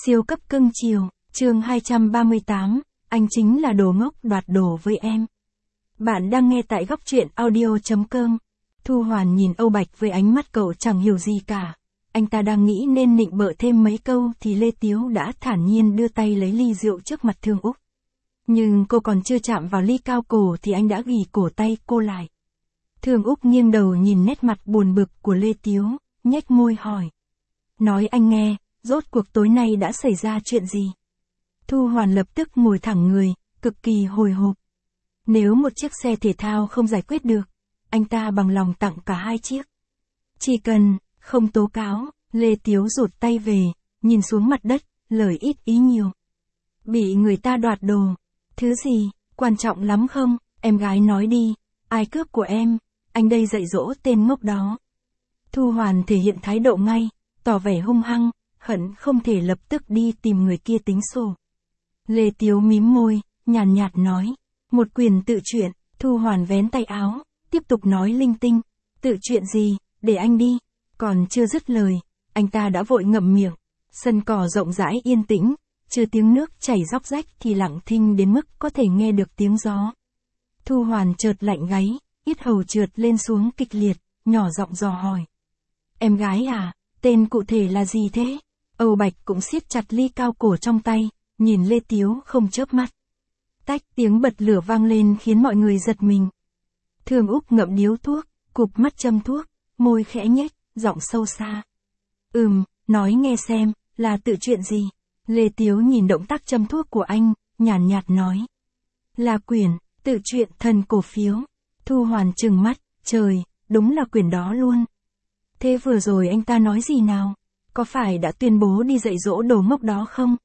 Siêu cấp cưng chiều, chương 238, anh chính là đồ ngốc đoạt đồ với em. Bạn đang nghe tại góc truyện audio.com. Thu Hoàn nhìn Âu Bạch với ánh mắt cậu chẳng hiểu gì cả. Anh ta đang nghĩ nên nịnh bợ thêm mấy câu thì Lê Tiếu đã thản nhiên đưa tay lấy ly rượu trước mặt Thương Úc. Nhưng cô còn chưa chạm vào ly cao cổ thì anh đã ghì cổ tay cô lại. Thương Úc nghiêng đầu nhìn nét mặt buồn bực của Lê Tiếu, nhếch môi hỏi. Nói anh nghe, rốt cuộc tối nay đã xảy ra chuyện gì? Thu Hoàn lập tức ngồi thẳng người, cực kỳ hồi hộp. Nếu một chiếc xe thể thao không giải quyết được, anh ta bằng lòng tặng cả hai chiếc. Chỉ cần, không tố cáo, Lê Tiếu rụt tay về, nhìn xuống mặt đất, lời ít ý nhiều. Bị người ta đoạt đồ. Thứ gì, quan trọng lắm không? Em gái nói đi, ai cướp của em? Anh đây dạy dỗ tên ngốc đó. Thu Hoàn thể hiện thái độ ngay, tỏ vẻ hung hăng, hận không thể lập tức đi tìm người kia tính sổ. Lê Tiếu mím môi, nhàn nhạt nói. Một quyền tự chuyện, Thu Hoàn vén tay áo, tiếp tục nói linh tinh. Tự chuyện gì, để anh đi. Còn chưa dứt lời, anh ta đã vội ngậm miệng. Sân cỏ rộng rãi yên tĩnh, trừ tiếng nước chảy róc rách thì lặng thinh đến mức có thể nghe được tiếng gió. Thu Hoàn chợt lạnh gáy, yết hầu trượt lên xuống kịch liệt, nhỏ giọng dò hỏi. Em gái à, tên cụ thể là gì thế? Âu Bạch cũng siết chặt ly cao cổ trong tay, nhìn Lê Tiếu không chớp mắt. Tách tiếng bật lửa vang lên khiến mọi người giật mình. Thương Úc ngậm điếu thuốc, cụp mắt châm thuốc, môi khẽ nhếch, giọng sâu xa. Nói nghe xem, là tự chuyện gì? Lê Tiếu nhìn động tác châm thuốc của anh, nhàn nhạt nói. Là quyển, tự truyện thần cổ phiếu. Thu Hoàn trừng mắt, trời, đúng là quyển đó luôn. Thế vừa rồi anh ta nói gì nào? Có phải đã tuyên bố đi dạy dỗ đồ ngốc đó không?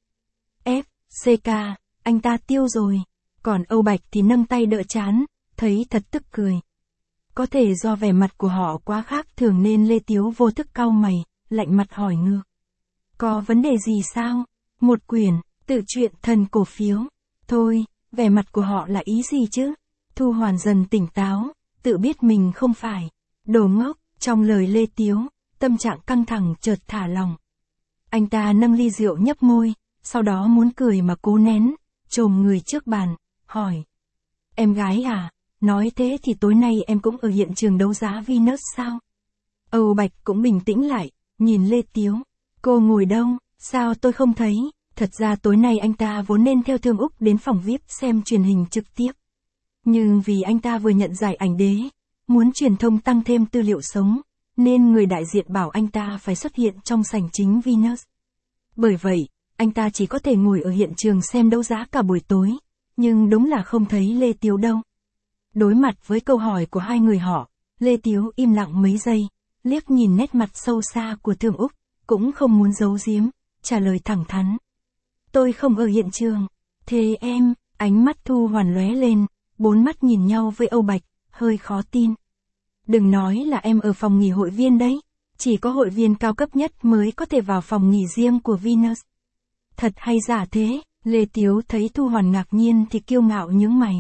CK, anh ta tiêu rồi. Còn Âu Bạch thì nâng tay đỡ trán, thấy thật tức cười. Có thể do vẻ mặt của họ quá khác thường nên Lê Tiếu vô thức cau mày, lạnh mặt hỏi ngược. Có vấn đề gì sao? Một quyển, tự truyện thần cổ phiếu. Thôi, vẻ mặt của họ là ý gì chứ? Thu Hoàn dần tỉnh táo, tự biết mình không phải đồ ngốc. Trong lời Lê Tiếu, tâm trạng căng thẳng chợt thả lỏng. Anh ta nâng ly rượu nhấp môi, sau đó muốn cười mà cố nén, chồm người trước bàn, hỏi. Em gái à, nói thế thì tối nay em cũng ở hiện trường đấu giá Venus sao? Âu Bạch cũng bình tĩnh lại, nhìn Lê Tiếu. Cô ngồi đâu, sao tôi không thấy? Thật ra tối nay anh ta vốn nên theo Thương Úc đến phòng VIP xem truyền hình trực tiếp. Nhưng vì anh ta vừa nhận giải ảnh đế, muốn truyền thông tăng thêm tư liệu sống, nên người đại diện bảo anh ta phải xuất hiện trong sảnh chính Venus. Bởi vậy, anh ta chỉ có thể ngồi ở hiện trường xem đấu giá cả buổi tối, nhưng đúng là không thấy Lê Tiếu đâu. Đối mặt với câu hỏi của hai người họ, Lê Tiếu im lặng mấy giây, liếc nhìn nét mặt sâu xa của Thương Úc, cũng không muốn giấu giếm, trả lời thẳng thắn. Tôi không ở hiện trường. Thế em, ánh mắt Thu Hoàn lóe lên, bốn mắt nhìn nhau với Âu Bạch, hơi khó tin. Đừng nói là em ở phòng nghỉ hội viên đấy, chỉ có hội viên cao cấp nhất mới có thể vào phòng nghỉ riêng của Venus. Thật hay giả thế? Lê Tiếu thấy Thu Hoàn ngạc nhiên thì kiêu ngạo nhướng mày.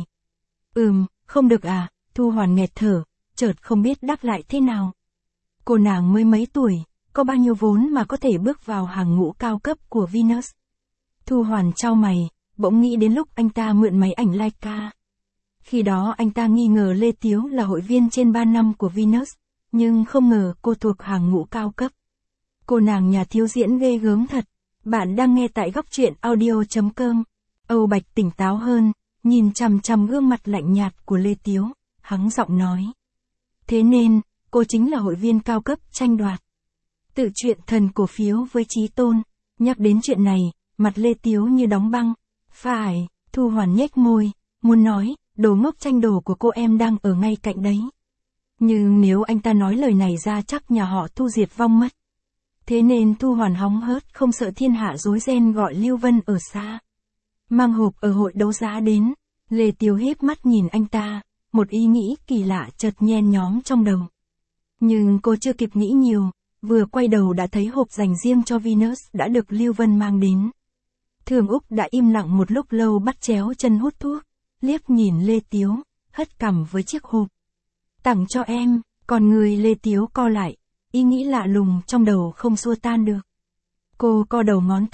Không được à? Thu Hoàn nghẹt thở, chợt không biết đáp lại thế nào. Cô nàng mới mấy tuổi, có bao nhiêu vốn mà có thể bước vào hàng ngũ cao cấp của Venus? Thu Hoàn chau mày, bỗng nghĩ đến lúc anh ta mượn máy ảnh Leica. Khi đó anh ta nghi ngờ Lê Tiếu là hội viên trên 3 năm của Venus, nhưng không ngờ cô thuộc hàng ngũ cao cấp. Cô nàng nhà thiếu diễn ghê gớm thật. Bạn đang nghe tại góc truyện audio.com. Âu Bạch tỉnh táo hơn, nhìn chằm chằm gương mặt lạnh nhạt của Lê Tiếu, hắng giọng nói. Thế nên, cô chính là hội viên cao cấp tranh đoạt tự truyện thần cổ phiếu với Chí Tôn. Nhắc đến chuyện này, mặt Lê Tiếu như đóng băng. Phải, Thu Hoàn nhếch môi, muốn nói, đồ ngốc tranh đồ của cô em đang ở ngay cạnh đấy. Nhưng nếu anh ta nói lời này ra chắc nhà họ Thu diệt vong mất. Thế nên Thu Hoàn hóng hớt không sợ thiên hạ rối ren gọi Lưu Vân ở xa. Mang hộp ở hội đấu giá đến, Lê Tiếu híp mắt nhìn anh ta, một ý nghĩ kỳ lạ chợt nhen nhóm trong đầu. Nhưng cô chưa kịp nghĩ nhiều, vừa quay đầu đã thấy hộp dành riêng cho Venus đã được Lưu Vân mang đến. Thương Úc đã im lặng một lúc lâu bắt chéo chân hút thuốc, liếc nhìn Lê Tiếu, hất cằm với chiếc hộp. Tặng cho em, còn người Lê Tiếu co lại, ý nghĩ lạ lùng trong đầu không xua tan được. Cô co đầu ngón tay,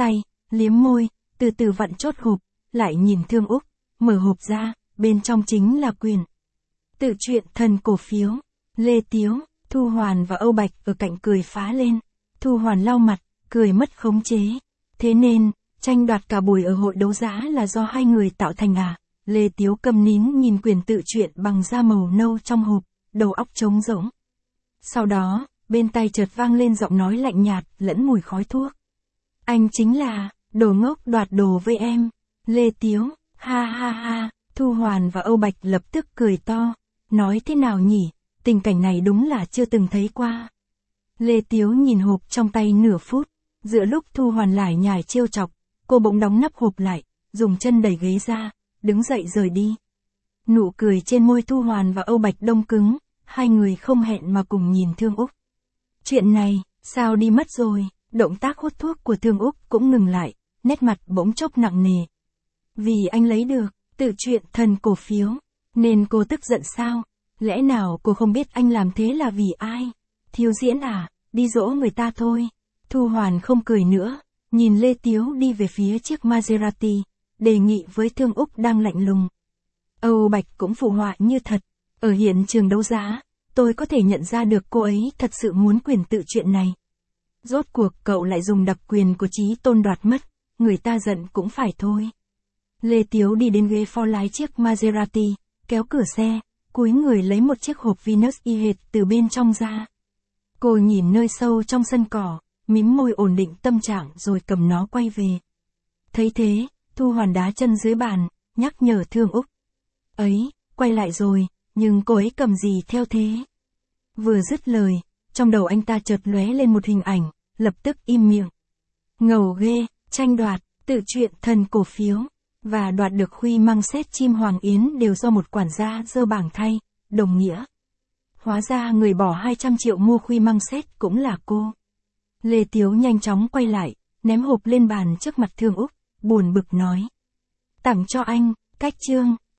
liếm môi, từ từ vặn chốt hộp, lại nhìn Thương Úc, mở hộp ra, bên trong chính là quyển tự truyện thần cổ phiếu. Lê Tiếu, Thu Hoàn và Âu Bạch ở cạnh cười phá lên. Thu Hoàn lau mặt, cười mất khống chế. Thế nên, tranh đoạt cả buổi ở hội đấu giá là do hai người tạo thành à? Lê Tiếu câm nín nhìn quyển tự truyện bằng da màu nâu trong hộp, đầu óc trống rỗng. Sau đó, bên tai chợt vang lên giọng nói lạnh nhạt, lẫn mùi khói thuốc. Anh chính là, đồ ngốc đoạt đồ với em. Lê Tiếu, ha ha ha, Thu Hoàn và Âu Bạch lập tức cười to. Nói thế nào nhỉ, tình cảnh này đúng là chưa từng thấy qua. Lê Tiếu nhìn hộp trong tay nửa phút, giữa lúc Thu Hoàn lải nhải trêu chọc, cô bỗng đóng nắp hộp lại, dùng chân đẩy ghế ra, đứng dậy rời đi. Nụ cười trên môi Thu Hoàn và Âu Bạch đông cứng, hai người không hẹn mà cùng nhìn Thương Úc. Chuyện này, sao đi mất rồi, động tác hút thuốc của Thương Úc cũng ngừng lại, nét mặt bỗng chốc nặng nề. Vì anh lấy được, tự truyện thần cổ phiếu, nên cô tức giận sao? Lẽ nào cô không biết anh làm thế là vì ai? Thiếu diễn à, đi dỗ người ta thôi. Thu Hoàn không cười nữa, nhìn Lê Tiếu đi về phía chiếc Maserati, đề nghị với Thương Úc đang lạnh lùng. Âu Bạch cũng phụ họa như thật, ở hiện trường đấu giá, tôi có thể nhận ra được cô ấy thật sự muốn quyền tự truyện này. Rốt cuộc cậu lại dùng đặc quyền của Chí Tôn đoạt mất, người ta giận cũng phải thôi. Lê Tiếu đi đến ghế phó lái chiếc Maserati, kéo cửa xe, cúi người lấy một chiếc hộp Venus y hệt từ bên trong ra. Cô nhìn nơi sâu trong sân cỏ, mím môi ổn định tâm trạng rồi cầm nó quay về. Thấy thế, Thu Hoàn đá chân dưới bàn, nhắc nhở Thương Úc. Ấy, quay lại rồi, nhưng cô ấy cầm gì theo thế? Vừa dứt lời, trong đầu anh ta chợt lóe lên một hình ảnh, lập tức im miệng. Ngầu ghê, tranh đoạt, tự truyện thần cổ phiếu, và đoạt được huy măng xét chim hoàng yến đều do một quản gia dơ bảng thay, đồng nghĩa. Hóa ra người bỏ 200 triệu mua huy măng xét cũng là cô. Lê Tiếu nhanh chóng quay lại, ném hộp lên bàn trước mặt Thương Úc, buồn bực nói. Tặng cho anh, cách chương.